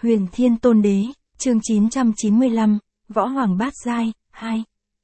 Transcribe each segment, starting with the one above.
Huyền Thiên Tôn Đế, chương 995, Võ Hoàng Bát Giai, 2.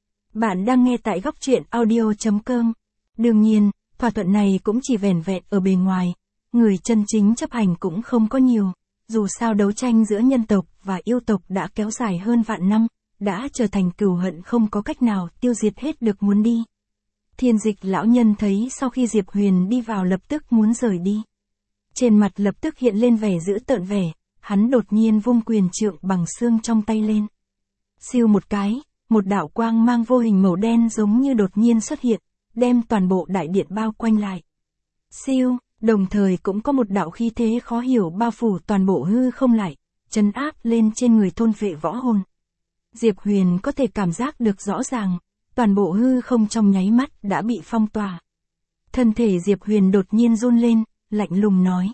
Bạn đang nghe tại góc truyện audio.com. Đương nhiên, thỏa thuận này cũng chỉ vẻn vẹn ở bề ngoài, người chân chính chấp hành cũng không có nhiều, dù sao đấu tranh giữa nhân tộc và yêu tộc đã kéo dài hơn vạn năm, đã trở thành cừu hận không có cách nào tiêu diệt hết được muốn đi. Thiên Dịch lão nhân thấy sau khi Diệp Huyền đi vào lập tức muốn rời đi. Trên mặt lập tức hiện lên vẻ dữ tợn vẻ, hắn đột nhiên vung quyền trượng bằng xương trong tay lên. Siêu một cái, một đạo quang mang vô hình màu đen giống như đột nhiên xuất hiện, đem toàn bộ đại điện bao quanh lại. Siêu, đồng thời cũng có một đạo khí thế khó hiểu bao phủ toàn bộ hư không lại, trấn áp lên trên người thôn vệ võ hồn. Diệp Huyền có thể cảm giác được rõ ràng, toàn bộ hư không trong nháy mắt đã bị phong tỏa. Thân thể Diệp Huyền đột nhiên run lên, lạnh lùng nói.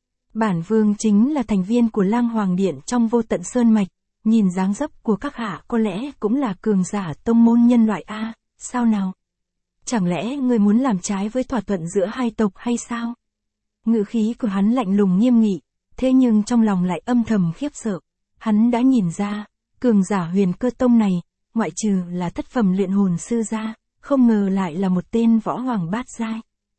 Bản vương chính là thành viên của Lang Hoàng Điện trong Vô Tận Sơn Mạch, nhìn dáng dấp của các hạ có lẽ cũng là cường giả tông môn nhân loại a, sao nào? Chẳng lẽ ngươi muốn làm trái với thỏa thuận giữa hai tộc hay sao? Ngữ khí của hắn lạnh lùng nghiêm nghị, thế nhưng trong lòng lại âm thầm khiếp sợ. Hắn đã nhìn ra, cường giả Huyền Cơ Tông này, ngoại trừ là thất phẩm luyện hồn sư ra, không ngờ lại là một tên võ hoàng bát giai.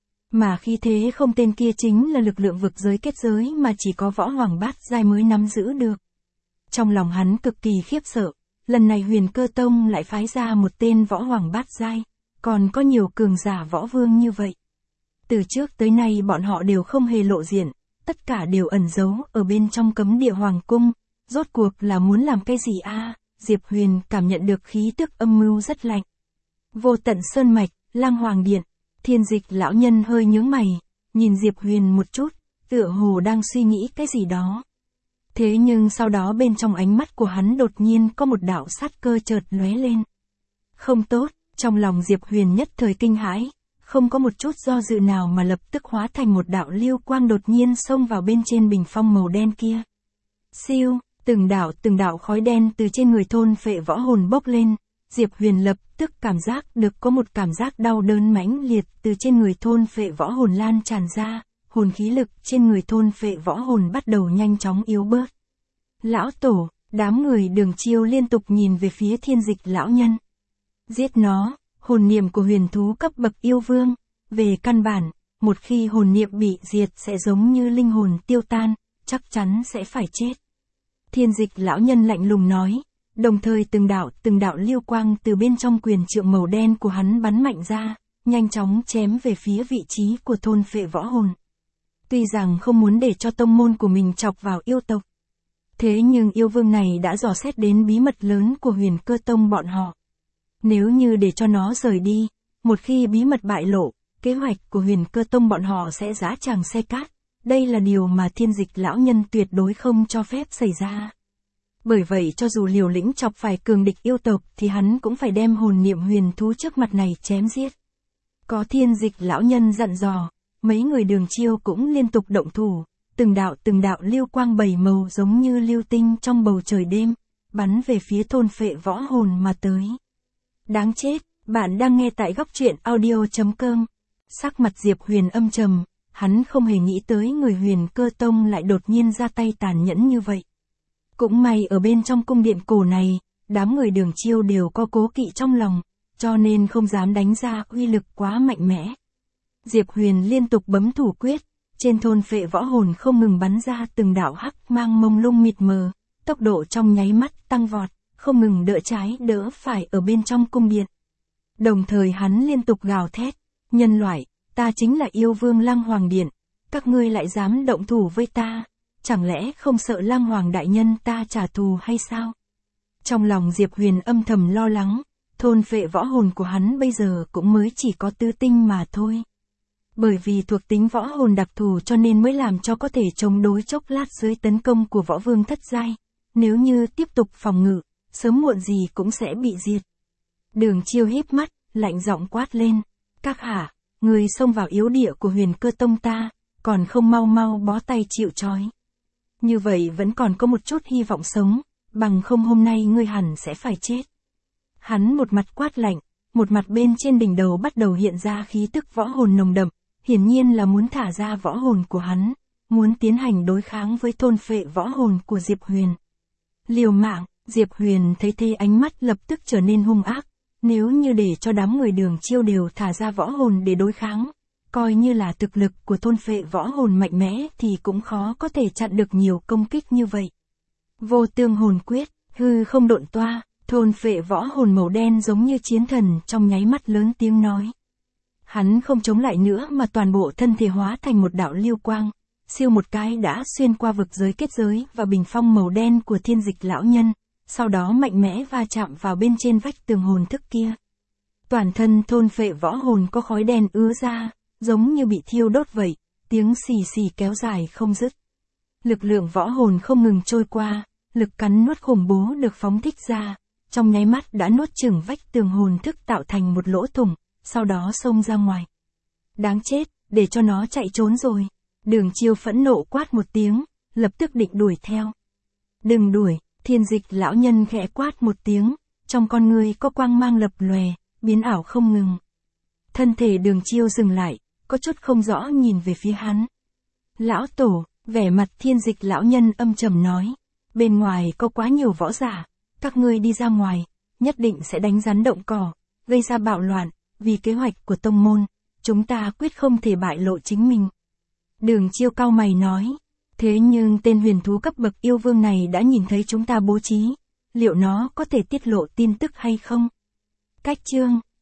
Mà khi thế không tên kia chính là lực lượng vực giới kết giới mà chỉ có võ hoàng bát giai mới nắm giữ được. Trong lòng hắn cực kỳ khiếp sợ, lần này Huyền Cơ Tông lại phái ra một tên võ hoàng bát giai, còn có nhiều cường giả võ vương như vậy. Từ trước tới nay bọn họ đều không hề lộ diện, tất cả đều ẩn giấu ở bên trong cấm địa hoàng cung, rốt cuộc là muốn làm cái gì a? Diệp Huyền cảm nhận được khí tức âm mưu rất lạnh. Vô Tận Sơn Mạch, Lang Hoàng Điện. Thiên Dịch lão nhân hơi nhướng mày, nhìn Diệp Huyền một chút, tựa hồ đang suy nghĩ cái gì đó. Thế nhưng sau đó bên trong ánh mắt của hắn đột nhiên có một đạo sát cơ chợt lóe lên. Không tốt, trong lòng Diệp Huyền nhất thời kinh hãi, không có một chút do dự nào mà lập tức hóa thành một đạo lưu quang đột nhiên xông vào bên trên bình phong màu đen kia. Siêu, từng đạo khói đen từ trên người thôn phệ võ hồn bốc lên. Diệp Huyền lập tức cảm giác được có một cảm giác đau đớn mãnh liệt từ trên người thôn phệ võ hồn lan tràn ra, hồn khí lực trên người thôn phệ võ hồn bắt đầu nhanh chóng yếu bớt. Lão Tổ, đám người Đường Chiêu liên tục nhìn về phía Thiên Dịch lão nhân. Giết nó, hồn niệm của huyền thú cấp bậc yêu vương, về căn bản, một khi hồn niệm bị diệt sẽ giống như linh hồn tiêu tan, chắc chắn sẽ phải chết. Thiên Dịch lão nhân lạnh lùng nói. Đồng thời từng đạo lưu quang từ bên trong quyền trượng màu đen của hắn bắn mạnh ra, nhanh chóng chém về phía vị trí của thôn phệ võ hồn. Tuy rằng không muốn để cho tông môn của mình chọc vào yêu tộc. Thế nhưng yêu vương này đã dò xét đến bí mật lớn của Huyền Cơ Tông bọn họ. Nếu như để cho nó rời đi, một khi bí mật bại lộ, kế hoạch của Huyền Cơ Tông bọn họ sẽ giã tràng xe cát. Đây là điều mà Thiên Dịch lão nhân tuyệt đối không cho phép xảy ra. Bởi vậy cho dù liều lĩnh chọc phải cường địch yêu tộc thì hắn cũng phải đem hồn niệm huyền thú trước mặt này chém giết. Có Thiên Dịch lão nhân dặn dò, mấy người Đường Chiêu cũng liên tục động thủ, từng đạo lưu quang bảy màu giống như lưu tinh trong bầu trời đêm, bắn về phía thôn phệ võ hồn mà tới. Đáng chết, bạn đang nghe tại góc truyện audio.com. Sắc mặt Diệp Huyền âm trầm, hắn không hề nghĩ tới người Huyền Cơ Tông lại đột nhiên ra tay tàn nhẫn như vậy. Cũng may ở bên trong cung điện cổ này, đám người Đường Chiêu đều có cố kỵ trong lòng, cho nên không dám đánh ra uy lực quá mạnh mẽ. Diệp Huyền liên tục bấm thủ quyết, trên thôn phệ võ hồn không ngừng bắn ra từng đạo hắc mang mông lung mịt mờ, tốc độ trong nháy mắt tăng vọt, không ngừng đỡ trái đỡ phải ở bên trong cung điện. Đồng thời hắn liên tục gào thét, nhân loại, ta chính là yêu vương Lang Hoàng Điện, các ngươi lại dám động thủ với ta. Chẳng lẽ không sợ Lang Hoàng đại nhân ta trả thù hay sao? Trong lòng Diệp Huyền âm thầm lo lắng, thôn phệ võ hồn của hắn bây giờ cũng mới chỉ có tứ tinh mà thôi. Bởi vì thuộc tính võ hồn đặc thù cho nên mới làm cho có thể chống đối chốc lát dưới tấn công của võ vương thất giai. Nếu như tiếp tục phòng ngự, sớm muộn gì cũng sẽ bị diệt. Đường Chiêu híp mắt, lạnh giọng quát lên. Các hạ, người xông vào yếu địa của Huyền Cơ Tông ta, còn không mau bó tay chịu trói. Như vậy vẫn còn có một chút hy vọng sống, bằng không hôm nay ngươi hẳn sẽ phải chết. Hắn một mặt quát lạnh, một mặt bên trên đỉnh đầu bắt đầu hiện ra khí tức võ hồn nồng đậm, hiển nhiên là muốn thả ra võ hồn của hắn. muốn tiến hành đối kháng với thôn phệ võ hồn của Diệp Huyền. Liều mạng, Diệp Huyền thấy thế ánh mắt lập tức trở nên hung ác, nếu như để cho đám người Đường Chiêu đều thả ra võ hồn để đối kháng, coi như là thực lực của thôn phệ võ hồn mạnh mẽ thì cũng khó có thể chặn được nhiều công kích như vậy. Vô tương hồn quyết, hư không độn toa, thôn phệ võ hồn màu đen giống như chiến thần trong nháy mắt lớn tiếng nói. Hắn không chống lại nữa mà toàn bộ thân thể hóa thành một đạo lưu quang, siêu một cái đã xuyên qua vực giới kết giới và bình phong màu đen của Thiên Dịch lão nhân, sau đó mạnh mẽ va chạm vào bên trên vách tường hồn thức kia. Toàn thân thôn phệ võ hồn có khói đen ứa ra, giống như bị thiêu đốt vậy, tiếng xì xì kéo dài không dứt. Lực lượng võ hồn không ngừng trôi qua, lực cắn nuốt khủng bố được phóng thích ra, trong nháy mắt đã nuốt chửng vách tường hồn thức tạo thành một lỗ thủng, sau đó xông ra ngoài. Đáng chết, để cho nó chạy trốn rồi. Đường Chiêu phẫn nộ quát một tiếng, lập tức định đuổi theo. Đừng đuổi, Thiên Dịch lão nhân khẽ quát một tiếng, trong con người có quang mang lập lòe, biến ảo không ngừng. Thân thể Đường Chiêu dừng lại, có chút không rõ nhìn về phía hắn. Lão tổ, vẻ mặt Thiên Dịch lão nhân âm trầm nói, bên ngoài có quá nhiều võ giả, các ngươi đi ra ngoài, nhất định sẽ đánh rắn động cỏ, gây ra bạo loạn, vì kế hoạch của tông môn, chúng ta quyết không thể bại lộ chính mình. Đường Chiêu cau mày nói, thế nhưng tên huyền thú cấp bậc yêu vương này đã nhìn thấy chúng ta bố trí, liệu nó có thể tiết lộ tin tức hay không? Cách chương